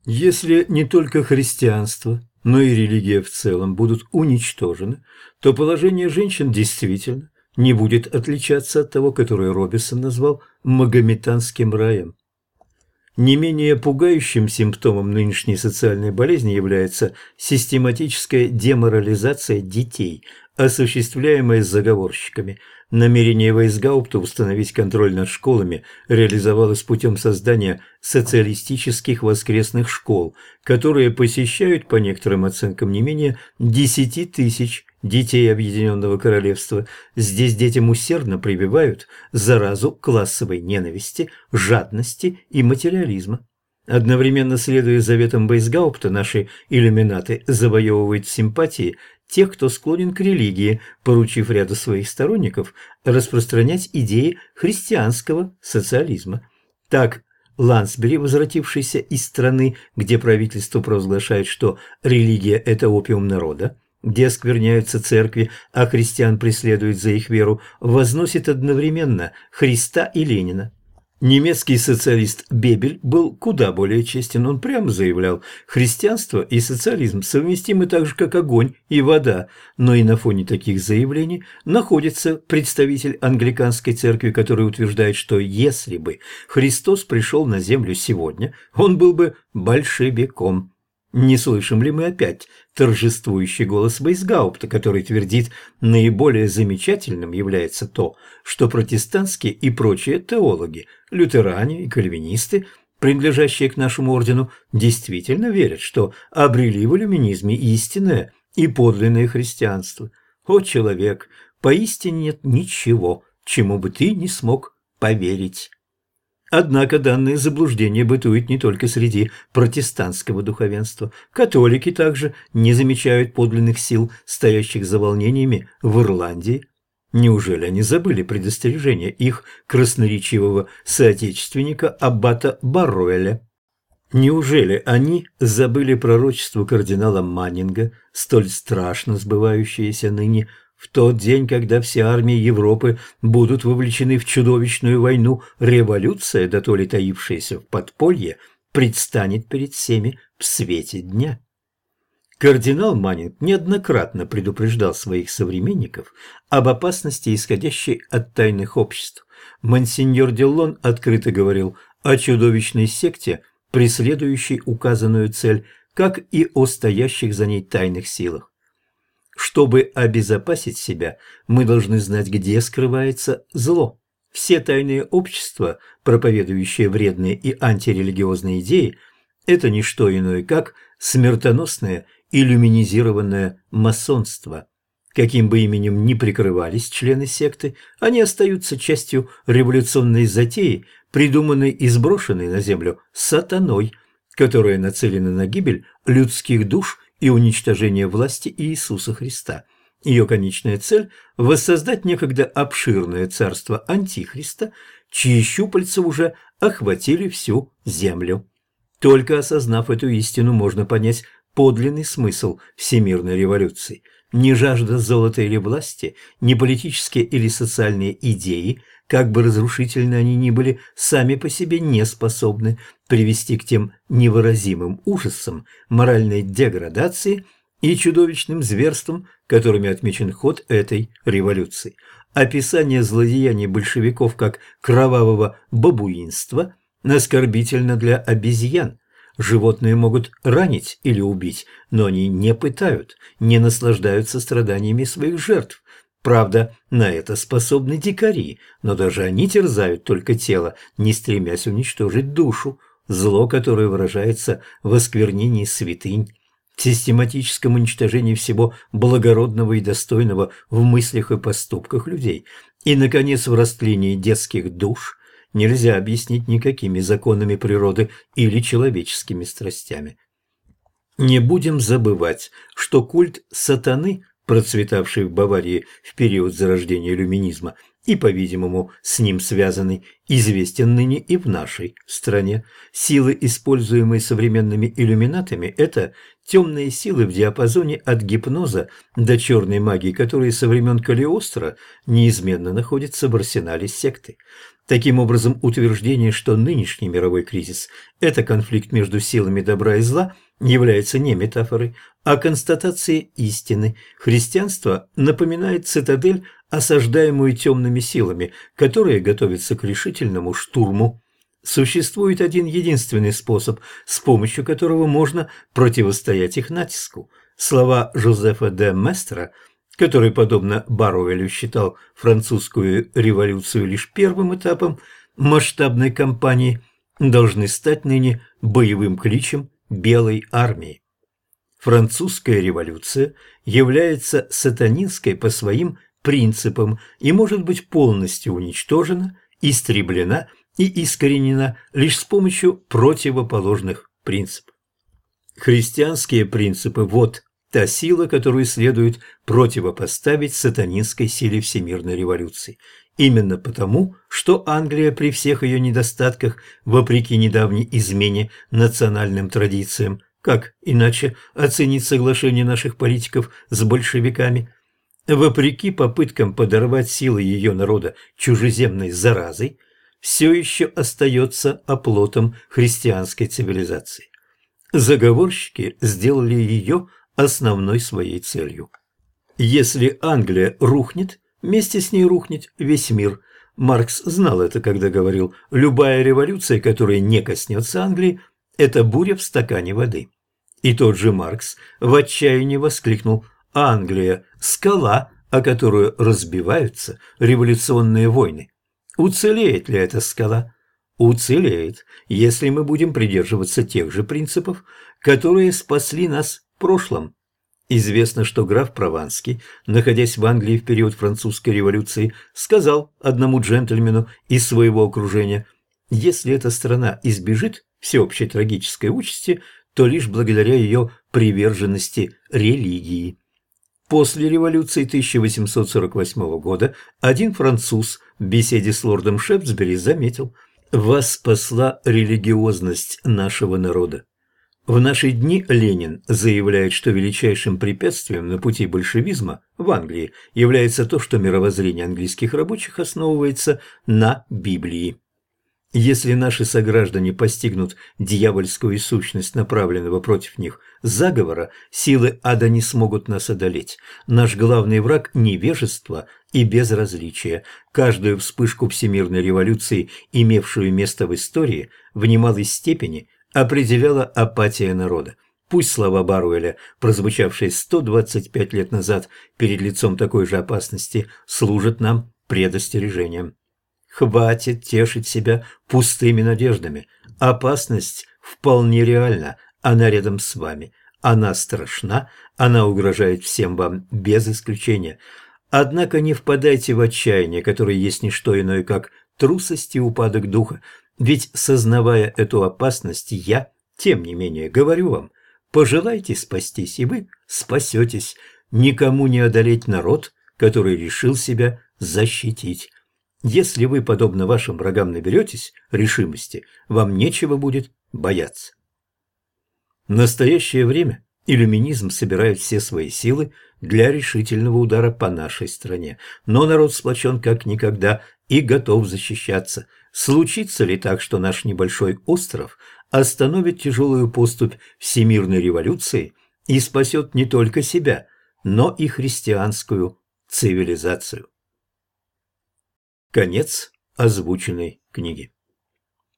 Если не только христианство, но и религия в целом будут уничтожены, то положение женщин действительно не будет отличаться от того, которое Робинсон назвал магометанским раем. Не менее пугающим симптомом нынешней социальной болезни является систематическая деморализация детей, осуществляемая заговорщиками. Намерение Вейсгаупта установить контроль над школами реализовалось путем создания социалистических воскресных школ, которые посещают, по некоторым оценкам, не менее 10 тысяч детей Объединенного Королевства. Здесь детям усердно прививают заразу классовой ненависти, жадности и материализма. Одновременно следуя заветам Вейсгаупта, наши иллюминаты завоевывают симпатии тех, кто склонен к религии, поручив ряду своих сторонников распространять идеи христианского социализма. Так, Лансбери, возвратившийся из страны, где правительство провозглашает, что религия – это опиум народа, где оскверняются церкви, а христиан преследуют за их веру, возносит одновременно Христа и Ленина. Немецкий социалист Бебель был куда более честен. Он прямо заявлял: христианство и социализм совместимы так же, как огонь и вода. Но и на фоне таких заявлений находится представитель англиканской церкви, который утверждает, что если бы Христос пришел на землю сегодня, он был бы большевиком. Не слышим ли мы опять торжествующий голос Вейсгаупта, который твердит: наиболее замечательным является то, что протестантские и прочие теологи, лютеране и кальвинисты, принадлежащие к нашему ордену, действительно верят, что обрели в иллюминизме истинное и подлинное христианство. О, человек, поистине нет ничего, чему бы ты не смог поверить. Однако данное заблуждение бытует не только среди протестантского духовенства. Католики также не замечают подлинных сил, стоящих за волнениями в Ирландии. Неужели они забыли предостережение их красноречивого соотечественника аббата Барруэля? Неужели они забыли пророчество кардинала Маннинга, столь страшно сбывающееся ныне, в тот день, когда все армии Европы будут вовлечены в чудовищную войну, революция, да то ли таившаяся в подполье, предстанет перед всеми в свете дня? Кардинал Маннинг неоднократно предупреждал своих современников об опасности, исходящей от тайных обществ. Монсеньор Деллон открыто говорил о чудовищной секте, преследующей указанную цель, как и о стоящих за ней тайных силах. Чтобы обезопасить себя, мы должны знать, где скрывается зло. Все тайные общества, проповедующие вредные и антирелигиозные идеи, это не что иное, как смертоносное иллюминизированное масонство. Каким бы именем ни прикрывались члены секты, они остаются частью революционной затеи, придуманной и сброшенной на землю сатаной, которая нацелена на гибель людских душ и уничтожение власти Иисуса Христа. Ее конечная цель – воссоздать некогда обширное царство Антихриста, чьи щупальца уже охватили всю землю. Только осознав эту истину, можно понять подлинный смысл всемирной революции. Ни жажда золота или власти, ни политические или социальные идеи, как бы разрушительны они ни были, сами по себе не способны привести к тем невыразимым ужасам, моральной деградации и чудовищным зверствам, которыми отмечен ход этой революции. Описание злодеяний большевиков как кровавого бабуинства оскорбительно для обезьян. Животные могут ранить или убить, но они не пытают, не наслаждаются страданиями своих жертв. Правда, на это способны дикари, но даже они терзают только тело, не стремясь уничтожить душу. Зло, которое выражается в осквернении святынь, в систематическом уничтожении всего благородного и достойного в мыслях и поступках людей, и, наконец, в растлении детских душ, нельзя объяснить никакими законами природы или человеческими страстями. Не будем забывать, что культ сатаны, процветавший в Баварии в период зарождения иллюминизма и, по-видимому, с ним связанный, известен ныне и в нашей стране. Силы, используемые современными иллюминатами, это темные силы в диапазоне от гипноза до черной магии, которые со времен Калиостро неизменно находятся в арсенале секты. Таким образом, утверждение, что нынешний мировой кризис – это конфликт между силами добра и зла, является не метафорой, а констатацией истины. Христианство напоминает цитадель, осаждаемую темными силами, которые готовятся к решительному штурму. Существует один единственный способ, с помощью которого можно противостоять их натиску. Слова Жозефа де Местера, который, подобно Баруэлю, считал французскую революцию лишь первым этапом масштабной кампании, должны стать ныне боевым кличем Белой армии. Французская революция является сатанинской по своим принципам и может быть полностью уничтожена, истреблена и искоренена лишь с помощью противоположных принципов. Христианские принципы – вот та сила, которую следует противопоставить сатанинской силе всемирной революции. Именно потому, что Англия при всех ее недостатках, вопреки недавней измене национальным традициям, как иначе оценить соглашение наших политиков с большевиками, вопреки попыткам подорвать силы ее народа чужеземной заразой, все еще остается оплотом христианской цивилизации. Заговорщики сделали ее основной своей целью. Если Англия рухнет, вместе с ней рухнет весь мир. Маркс знал это, когда говорил: «Любая революция, которая не коснется Англии, это буря в стакане воды». И тот же Маркс в отчаянии воскликнул: «Англия – скала, о которую разбиваются революционные войны». Уцелеет ли эта скала? Уцелеет, если мы будем придерживаться тех же принципов, которые спасли нас в прошлом. Известно, что граф Прованский, находясь в Англии в период французской революции, сказал одному джентльмену из своего окружения: «Если эта страна избежит всеобщей трагической участи, то лишь благодаря ее приверженности религии». После революции 1848 года один француз в беседе с лордом Шефсбери заметил: «Вас спасла религиозность нашего народа». В наши дни Ленин заявляет, что величайшим препятствием на пути большевизма в Англии является то, что мировоззрение английских рабочих основывается на Библии. Если наши сограждане постигнут дьявольскую сущность направленного против них заговора, силы ада не смогут нас одолеть. Наш главный враг – невежество и безразличие. Каждую вспышку всемирной революции, имевшую место в истории, в немалой степени определяла апатия народа. Пусть слова Баруэля, прозвучавшие 125 лет назад перед лицом такой же опасности, служат нам предостережением. Хватит тешить себя пустыми надеждами. Опасность вполне реальна, она рядом с вами. Она страшна, она угрожает всем вам без исключения. Однако не впадайте в отчаяние, которое есть не что иное, как трусость и упадок духа. Ведь, сознавая эту опасность, я, тем не менее, говорю вам: пожелайте спастись, и вы спасетесь. Никому не одолеть народ, который решил себя защитить. Если вы, подобно вашим врагам, наберетесь решимости, вам нечего будет бояться. В настоящее время иллюминизм собирает все свои силы для решительного удара по нашей стране, но народ сплочен как никогда и готов защищаться. Случится ли так, что наш небольшой остров остановит тяжелую поступь всемирной революции и спасет не только себя, но и христианскую цивилизацию? Конец озвученной книги.